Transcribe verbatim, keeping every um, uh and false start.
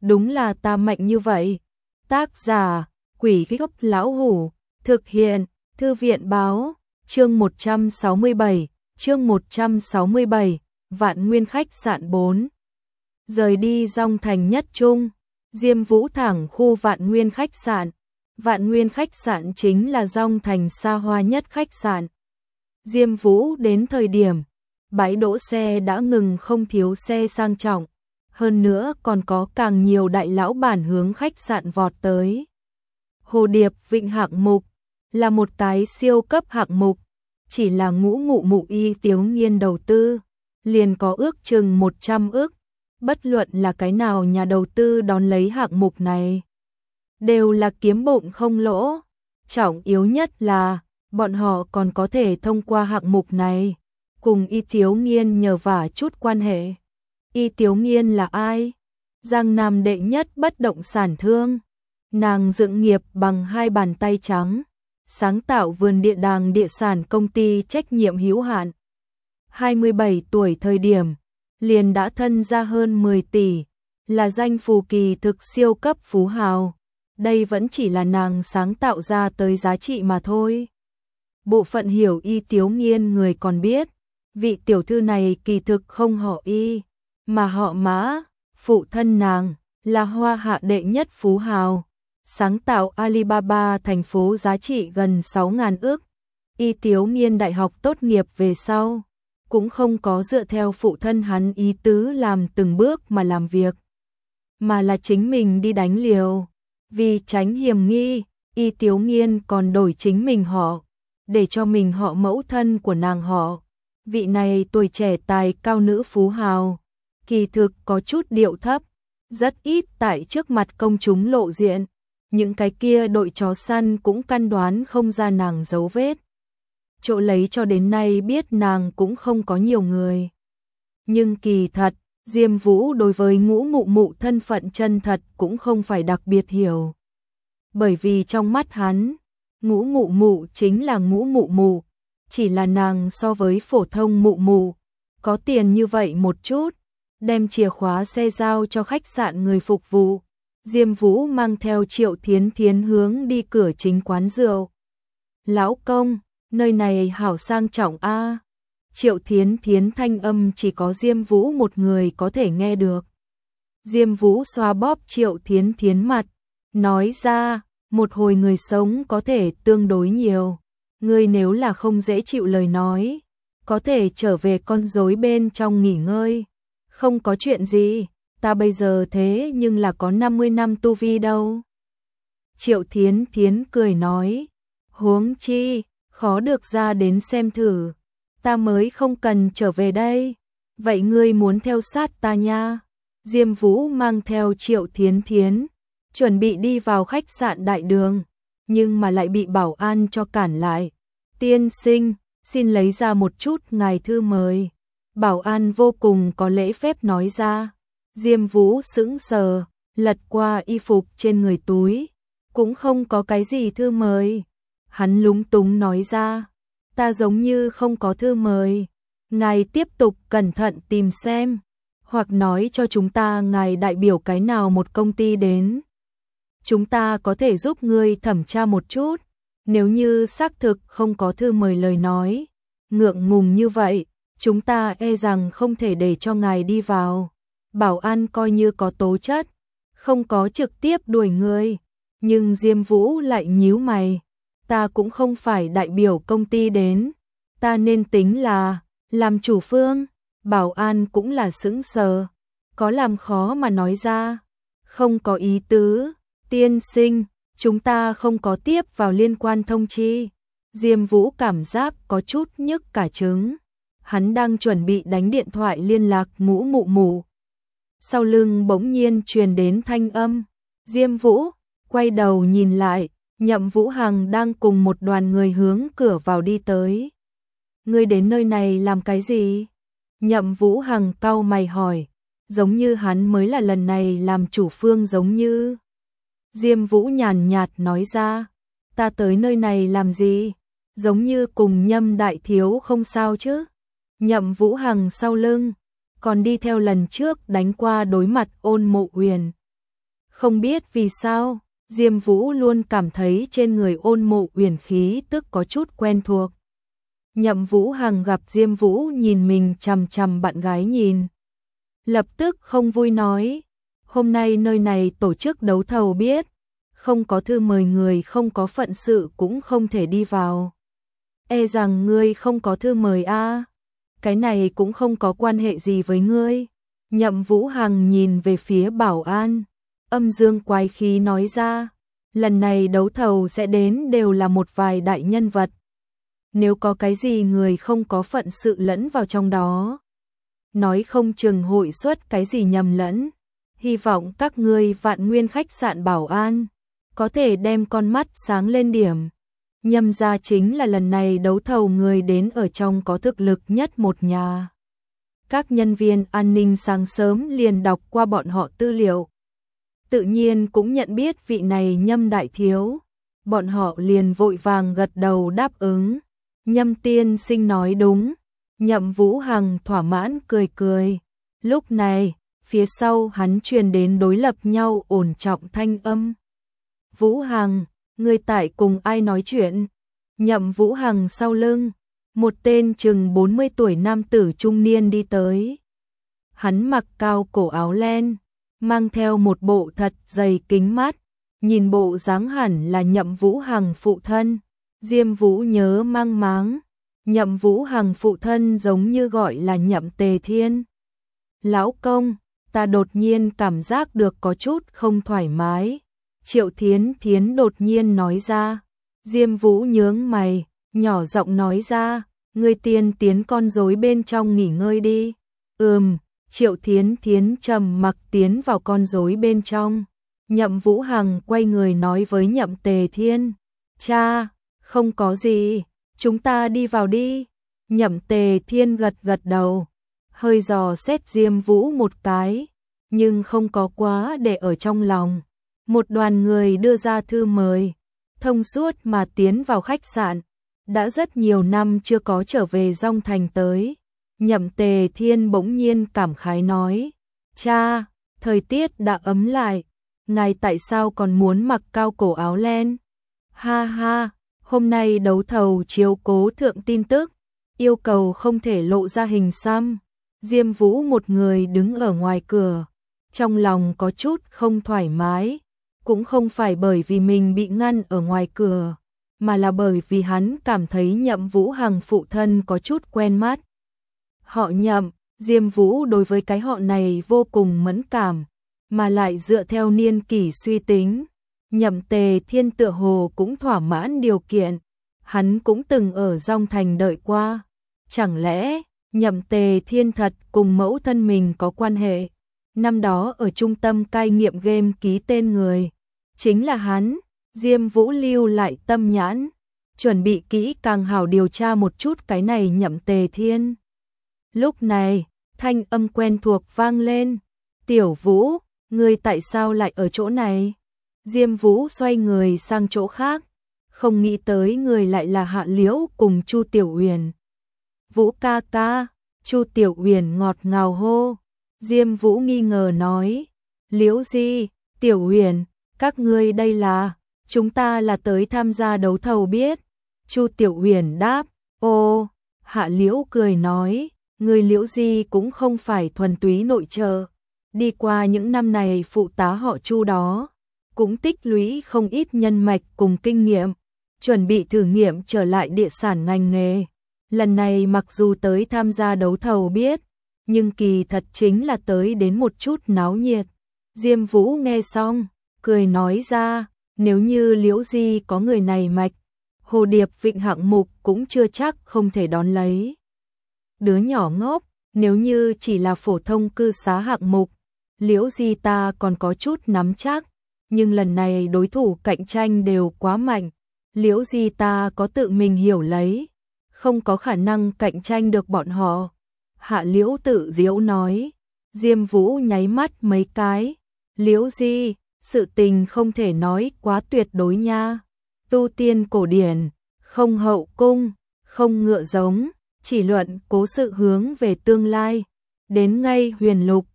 đúng là ta mạnh như vậy. Tác giả, Quỷ Gốc Lão Hủ, thực hiện, Thư viện Báo, chương một trăm sáu mươi bảy, chương một trăm sáu mươi bảy, Vạn Nguyên khách sạn bốn. Rời đi Dong Thành Nhất Trung, Diêm Vũ thẳng khu Vạn Nguyên khách sạn. Vạn Nguyên khách sạn chính là Dong Thành xa hoa nhất khách sạn. Diêm Vũ đến thời điểm, bãi đỗ xe đã ngừng không thiếu xe sang trọng, hơn nữa còn có càng nhiều đại lão bản hướng khách sạn vọt tới. Hồ Điệp Vịnh hạng mục là một tái siêu cấp hạng mục, chỉ là Ngũ Mụ Mụ Y Tiếu Nghiên đầu tư, liền có ước chừng một trăm ức, bất luận là cái nào nhà đầu tư đón lấy hạng mục này, đều là kiếm bụng không lỗ. Trọng yếu nhất là, bọn họ còn có thể thông qua hạng mục này, cùng Y Tiếu Nghiên nhờ vả chút quan hệ. Y Tiếu Nghiên là ai? Giang Nam đệ nhất bất động sản thương. Nàng dựng nghiệp bằng hai bàn tay trắng, sáng tạo vườn địa đàng địa sản công ty trách nhiệm hữu hạn. hai mươi bảy tuổi thời điểm, liền đã thân ra hơn mười tỷ, là danh phù kỳ thực siêu cấp phú hào. Đây vẫn chỉ là nàng sáng tạo ra tới giá trị mà thôi. Bộ phận hiểu Y Tiếu Nghiên người còn biết, vị tiểu thư này kỳ thực không họ Y, mà họ Mã, phụ thân nàng là Hoa Hạ đệ nhất phú hào, sáng tạo Alibaba thành phố giá trị gần sáu ngàn ức. Y Tiếu Nghiên đại học tốt nghiệp về sau, cũng không có dựa theo phụ thân hắn ý tứ làm từng bước mà làm việc, mà là chính mình đi đánh liều. Vì tránh hiểm nghi, Y Tiếu Nghiên còn đổi chính mình họ, để cho mình họ mẫu thân của nàng họ. Vị này tuổi trẻ tài cao nữ phú hào, kỳ thực có chút điệu thấp, rất ít tại trước mặt công chúng lộ diện. Những cái kia đội chó săn cũng căn đoán không ra nàng dấu vết. Chỗ lấy cho đến nay biết nàng cũng không có nhiều người. Nhưng kỳ thật, Diêm Vũ đối với Ngũ Mụ Mụ thân phận chân thật cũng không phải đặc biệt hiểu. Bởi vì trong mắt hắn, Ngũ Mụ Mụ chính là Ngũ Mụ Mụ, chỉ là nàng so với phổ thông mụ mụ, có tiền như vậy một chút, đem chìa khóa xe giao cho khách sạn người phục vụ. Diêm Vũ mang theo Triệu Thiến Thiến hướng đi cửa chính quán rượu. Lão công, nơi này hảo sang trọng a. Triệu Thiến Thiến thanh âm chỉ có Diêm Vũ một người có thể nghe được. Diêm Vũ xoa bóp Triệu Thiến Thiến mặt, nói ra, một hồi người sống có thể tương đối nhiều. Ngươi nếu là không dễ chịu lời nói, có thể trở về con rối bên trong nghỉ ngơi. Không có chuyện gì, ta bây giờ thế nhưng là có năm mươi năm tu vi đâu. Triệu Thiến Thiến cười nói, huống chi, khó được ra đến xem thử, ta mới không cần trở về đây. Vậy ngươi muốn theo sát ta nha. Diêm Vũ mang theo Triệu Thiến Thiến, chuẩn bị đi vào khách sạn đại đường, nhưng mà lại bị bảo an cho cản lại. Tiên sinh, xin lấy ra một chút ngài thư mời. Bảo an vô cùng có lễ phép nói ra. Diêm Vũ sững sờ, lật qua y phục trên người túi, cũng không có cái gì thư mời. Hắn lúng túng nói ra, ta giống như không có thư mời. Ngài tiếp tục cẩn thận tìm xem, hoặc nói cho chúng ta ngài đại biểu cái nào một công ty đến. Chúng ta có thể giúp ngươi thẩm tra một chút, nếu như xác thực không có thư mời lời nói. Ngượng ngùng như vậy, chúng ta e rằng không thể để cho ngài đi vào. Bảo an coi như có tố chất, không có trực tiếp đuổi người, nhưng Diêm Vũ lại nhíu mày. Ta cũng không phải đại biểu công ty đến, ta nên tính là làm chủ phương. Bảo an cũng là sững sờ, có làm khó mà nói ra, không có ý tứ. Tiên sinh, chúng ta không có tiếp vào liên quan thông chi. Diêm Vũ cảm giác có chút nhức cả trứng. Hắn đang chuẩn bị đánh điện thoại liên lạc Ngũ Mụ Mụ, sau lưng bỗng nhiên truyền đến thanh âm. Diêm Vũ quay đầu nhìn lại, Nhậm Vũ Hằng đang cùng một đoàn người hướng cửa vào đi tới. Ngươi đến nơi này làm cái gì? Nhậm Vũ Hằng cau mày hỏi, giống như hắn mới là lần này làm chủ phương giống như. Diêm Vũ nhàn nhạt nói ra, ta tới nơi này làm gì? Giống như cùng Nhâm đại thiếu không sao chứ? Nhậm Vũ Hằng sau lưng, còn đi theo lần trước đánh qua đối mặt Ôn Mộ Huyền. Không biết vì sao, Diêm Vũ luôn cảm thấy trên người Ôn Mộ Uyển khí tức có chút quen thuộc. Nhậm Vũ Hằng gặp Diêm Vũ nhìn mình chằm chằm bạn gái nhìn. Lập tức không vui nói, hôm nay nơi này tổ chức đấu thầu biết, không có thư mời người không có phận sự cũng không thể đi vào. E rằng ngươi không có thư mời a à? Cái này cũng không có quan hệ gì với ngươi. Nhậm Vũ Hằng nhìn về phía bảo an, âm dương quái khí nói ra, lần này đấu thầu sẽ đến đều là một vài đại nhân vật. Nếu có cái gì người không có phận sự lẫn vào trong đó, nói không chừng hội xuất cái gì nhầm lẫn. Hy vọng các ngươi Vạn Nguyên khách sạn bảo an có thể đem con mắt sáng lên điểm. Nhâm gia chính là lần này đấu thầu người đến ở trong có thực lực nhất một nhà. Các nhân viên an ninh sáng sớm liền đọc qua bọn họ tư liệu. Tự nhiên cũng nhận biết vị này Nhâm đại thiếu. Bọn họ liền vội vàng gật đầu đáp ứng. Nhâm tiên sinh nói đúng. Nhậm Vũ Hằng thỏa mãn cười cười. Lúc này, phía sau hắn truyền đến đối lập nhau ổn trọng thanh âm. Vũ Hằng, ngươi tại cùng ai nói chuyện? Nhậm Vũ Hằng sau lưng, một tên chừng bốn mươi tuổi nam tử trung niên đi tới. Hắn mặc cao cổ áo len, mang theo một bộ thật dày kính mát, nhìn bộ dáng hẳn là Nhậm Vũ Hằng phụ thân. Diêm Vũ nhớ mang máng, Nhậm Vũ Hằng phụ thân giống như gọi là Nhậm Tề Thiên. Lão công, ta đột nhiên cảm giác được có chút không thoải mái. Triệu Thiến Thiến đột nhiên nói ra. Diêm Vũ nhướng mày, nhỏ giọng nói ra, ngươi tiên tiến con rối bên trong nghỉ ngơi đi. Ừm, Triệu Thiến Thiến trầm mặc tiến vào con rối bên trong. Nhậm Vũ Hằng quay người nói với Nhậm Tề Thiên, cha, không có gì, chúng ta đi vào đi. Nhậm Tề Thiên gật gật đầu, hơi dò xét Diêm Vũ một cái, nhưng không có quá để ở trong lòng. Một đoàn người đưa ra thư mời, thông suốt mà tiến vào khách sạn. Đã rất nhiều năm chưa có trở về Dong Thành tới. Nhậm Tề Thiên bỗng nhiên cảm khái nói, cha, thời tiết đã ấm lại, ngài tại sao còn muốn mặc cao cổ áo len? Ha ha, hôm nay đấu thầu chiếu cố thượng tin tức, yêu cầu không thể lộ ra hình xăm. Diêm Vũ một người đứng ở ngoài cửa, trong lòng có chút không thoải mái. Cũng không phải bởi vì mình bị ngăn ở ngoài cửa, mà là bởi vì hắn cảm thấy Nhậm Vũ Hằng phụ thân có chút quen mắt. Họ Nhậm, Diêm Vũ đối với cái họ này vô cùng mẫn cảm, mà lại dựa theo niên kỷ suy tính. Nhậm Tề Thiên tựa hồ cũng thỏa mãn điều kiện, hắn cũng từng ở Dong Thành đợi qua. Chẳng lẽ, Nhậm Tề Thiên thật cùng mẫu thân mình có quan hệ? Năm đó ở trung tâm cai nghiện game ký tên người, chính là hắn. Diêm Vũ lưu lại tâm nhãn, chuẩn bị kỹ càng hảo điều tra một chút cái này Nhậm Tề Thiên. Lúc này, thanh âm quen thuộc vang lên, Tiểu Vũ, ngươi tại sao lại ở chỗ này? Diêm Vũ xoay người sang chỗ khác, không nghĩ tới người lại là Hạ Liễu cùng Chu Tiểu Uyển. Vũ ca ca, Chu Tiểu Uyển ngọt ngào hô. Diêm Vũ nghi ngờ nói, Liễu Di, Tiểu Uyển, các ngươi đây là? Chúng ta là tới tham gia đấu thầu biết. Chu Tiểu Uyển đáp, ô, Hạ Liễu cười nói, người Liễu Di cũng không phải thuần túy nội trợ. Đi qua những năm này phụ tá họ Chu đó, cũng tích lũy không ít nhân mạch cùng kinh nghiệm, chuẩn bị thử nghiệm trở lại địa sản ngành nghề. Lần này mặc dù tới tham gia đấu thầu biết, nhưng kỳ thật chính là tới đến một chút náo nhiệt. Diêm Vũ nghe xong, cười nói ra, nếu như Liễu Di có người này mạch, Hồ Điệp Vịnh hạng mục cũng chưa chắc không thể đón lấy. Đứa nhỏ ngốc, nếu như chỉ là phổ thông cư xá hạng mục, Liễu Di ta còn có chút nắm chắc, nhưng lần này đối thủ cạnh tranh đều quá mạnh, Liễu Di ta có tự mình hiểu lấy, không có khả năng cạnh tranh được bọn họ. Hạ Liễu tự diễu nói. Diêm Vũ nháy mắt mấy cái, Liễu Di, sự tình không thể nói quá tuyệt đối nha. Tu tiên cổ điển, không hậu cung, không ngựa giống, chỉ luận cố sự hướng về tương lai. Đến ngay huyền lục,